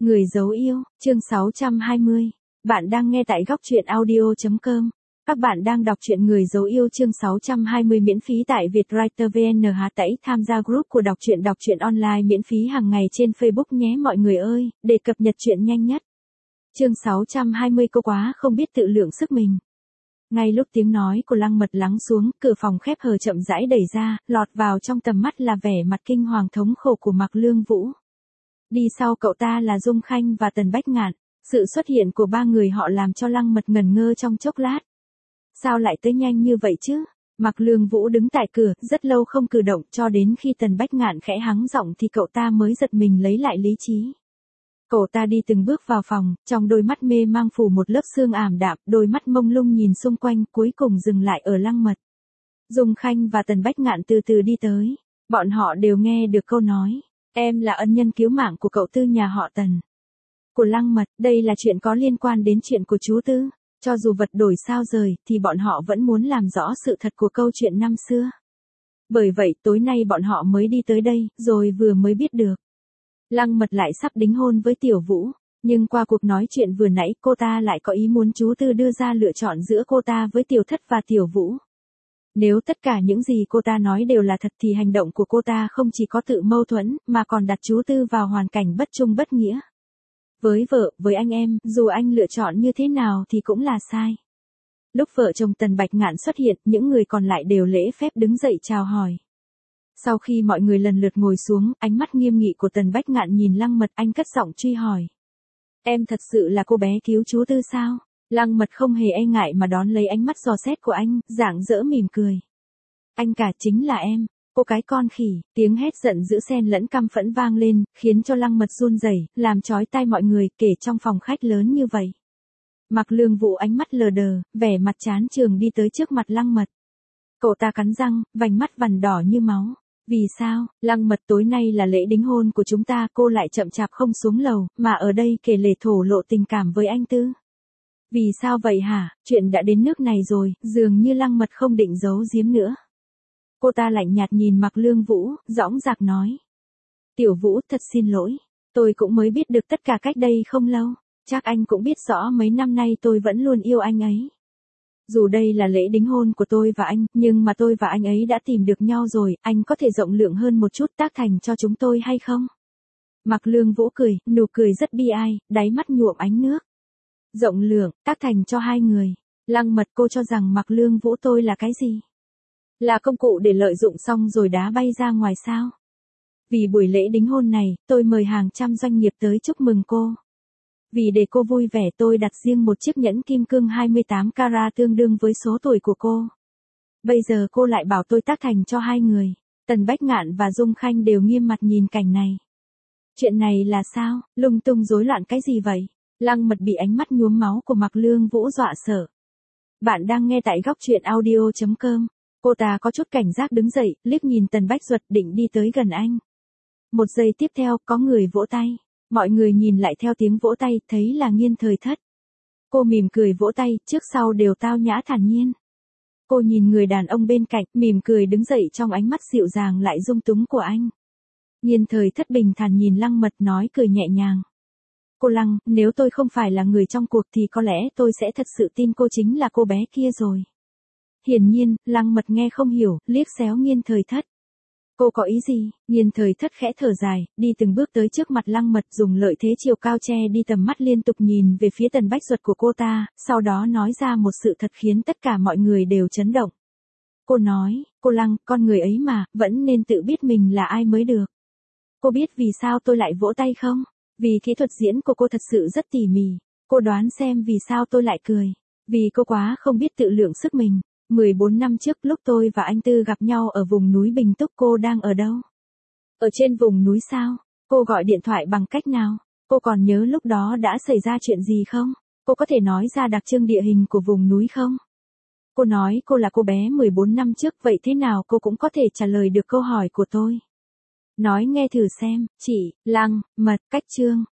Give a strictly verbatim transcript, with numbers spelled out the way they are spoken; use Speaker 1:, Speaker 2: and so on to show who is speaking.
Speaker 1: Người dấu yêu, chương sáu trăm hai mươi. Bạn đang nghe tại góc truyện audio chấm com. Các bạn đang đọc truyện Người dấu yêu chương sáu trăm hai mươi miễn phí tại Vietwriter vê en hát tẩy tham gia group của đọc truyện đọc truyện online miễn phí hàng ngày trên Facebook nhé mọi người ơi, để cập nhật truyện nhanh nhất. Chương sáu trăm hai mươi cô quá không biết tự lượng sức mình. Ngay lúc tiếng nói của Lăng Mật lắng xuống, cửa phòng khép hờ chậm rãi đẩy ra, lọt vào trong tầm mắt là vẻ mặt kinh hoàng thống khổ của Mạc Lương Vũ. Đi sau cậu ta là Dung Khanh và Tần Bách Ngạn, sự xuất hiện của ba người họ làm cho Lăng Mật ngẩn ngơ trong chốc lát. Sao lại tới nhanh như vậy chứ? Mạc Lương Vũ đứng tại cửa, rất lâu không cử động, cho đến khi Tần Bách Ngạn khẽ hắng giọng thì cậu ta mới giật mình lấy lại lý trí. Cậu ta đi từng bước vào phòng, trong đôi mắt mê mang phủ một lớp sương ảm đạm, đôi mắt mông lung nhìn xung quanh, cuối cùng dừng lại ở Lăng Mật. Dung Khanh và Tần Bách Ngạn từ từ đi tới, bọn họ đều nghe được câu nói. Em là ân nhân cứu mạng của cậu Tư nhà họ Tần. Của Lăng Mật, đây là chuyện có liên quan đến chuyện của chú Tư. Cho dù vật đổi sao rời, thì bọn họ vẫn muốn làm rõ sự thật của câu chuyện năm xưa. Bởi vậy, tối nay bọn họ mới đi tới đây, rồi vừa mới biết được. Lăng Mật lại sắp đính hôn với Tiểu Vũ, nhưng qua cuộc nói chuyện vừa nãy cô ta lại có ý muốn chú Tư đưa ra lựa chọn giữa cô ta với Tiểu Thất và Tiểu Vũ. Nếu tất cả những gì cô ta nói đều là thật thì hành động của cô ta không chỉ có tự mâu thuẫn, mà còn đặt chú Tư vào hoàn cảnh bất trung bất nghĩa. Với vợ, với anh em, dù anh lựa chọn như thế nào thì cũng là sai. Lúc vợ chồng Tần Bạch Ngạn xuất hiện, những người còn lại đều lễ phép đứng dậy chào hỏi. Sau khi mọi người lần lượt ngồi xuống, ánh mắt nghiêm nghị của Tần Bách Ngạn nhìn Lăng Mật, anh cất giọng truy hỏi. Em thật sự là cô bé cứu chú Tư sao? Lăng Mật không hề e ngại mà đón lấy ánh mắt dò xét của anh, rạng rỡ mỉm cười. Anh cả chính là em, cô cái con khỉ, tiếng hét giận dữ xen lẫn căm phẫn vang lên, khiến cho Lăng Mật run rẩy, làm chói tai mọi người, kể trong phòng khách lớn như vậy. Mạc Lương Vũ ánh mắt lờ đờ, vẻ mặt chán chường đi tới trước mặt Lăng Mật. Cậu ta cắn răng, vành mắt vằn đỏ như máu. Vì sao, Lăng Mật tối nay là lễ đính hôn của chúng ta, cô lại chậm chạp không xuống lầu, mà ở đây kể lể thổ lộ tình cảm với anh Tư? Vì sao vậy hả, chuyện đã đến nước này rồi, dường như Lăng Mật không định giấu giếm nữa. Cô ta lạnh nhạt nhìn Mạc Lương Vũ, dõng dạc nói. Tiểu Vũ, thật xin lỗi, tôi cũng mới biết được tất cả cách đây không lâu, chắc anh cũng biết rõ mấy năm nay tôi vẫn luôn yêu anh ấy. Dù đây là lễ đính hôn của tôi và anh, nhưng mà tôi và anh ấy đã tìm được nhau rồi, anh có thể rộng lượng hơn một chút tác thành cho chúng tôi hay không? Mạc Lương Vũ cười, nụ cười rất bi ai, đáy mắt nhuộm ánh nước. Rộng lượng, tác thành cho hai người. Lăng Mật, cô cho rằng Mạc Lương Vũ tôi là cái gì? Là công cụ để lợi dụng xong rồi đá bay ra ngoài sao? Vì buổi lễ đính hôn này, tôi mời hàng trăm doanh nghiệp tới chúc mừng cô. Vì để cô vui vẻ tôi đặt riêng một chiếc nhẫn kim cương hai mươi tám carat tương đương với số tuổi của cô. Bây giờ cô lại bảo tôi tác thành cho hai người. Tần Bách Ngạn và Dung Khanh đều nghiêm mặt nhìn cảnh này. Chuyện này là sao, lung tung rối loạn cái gì vậy? Lăng Mật bị ánh mắt nhuốm máu của Mạc Lương Vũ dọa sợ. Bạn đang nghe tại góc truyện audio chấm com. Cô ta có chút cảnh giác đứng dậy, liếc nhìn Tần Bách Duật định đi tới gần anh. Một giây tiếp theo, có người vỗ tay. Mọi người nhìn lại theo tiếng vỗ tay, thấy là Nghiên Thời Thất. Cô mỉm cười vỗ tay, trước sau đều tao nhã thản nhiên. Cô nhìn người đàn ông bên cạnh, mỉm cười đứng dậy trong ánh mắt dịu dàng lại dung túng của anh. Nghiên Thời Thất bình thản nhìn Lăng Mật nói cười nhẹ nhàng. Cô Lăng, nếu tôi không phải là người trong cuộc thì có lẽ tôi sẽ thật sự tin cô chính là cô bé kia rồi. Hiển nhiên, Lăng Mật nghe không hiểu, liếc xéo Nghiên Thời Thất. Cô có ý gì? Nghiên Thời Thất khẽ thở dài, đi từng bước tới trước mặt Lăng Mật dùng lợi thế chiều cao che đi tầm mắt liên tục nhìn về phía Tần Bách Duật của cô ta, sau đó nói ra một sự thật khiến tất cả mọi người đều chấn động. Cô nói, cô Lăng, con người ấy mà, vẫn nên tự biết mình là ai mới được. Cô biết vì sao tôi lại vỗ tay không? Vì kỹ thuật diễn của cô thật sự rất tỉ mỉ. Cô đoán xem vì sao tôi lại cười. Vì cô quá không biết tự lượng sức mình. mười bốn năm trước lúc tôi và anh Tư gặp nhau ở vùng núi Bình Túc, cô đang ở đâu? Ở trên vùng núi sao? Cô gọi điện thoại bằng cách nào? Cô còn nhớ lúc đó đã xảy ra chuyện gì không? Cô có thể nói ra đặc trưng địa hình của vùng núi không? Cô nói cô là cô bé mười bốn năm trước, vậy thế nào cô cũng có thể trả lời được câu hỏi của tôi. Nói nghe thử xem, chị, Lăng, Mật, cách chương.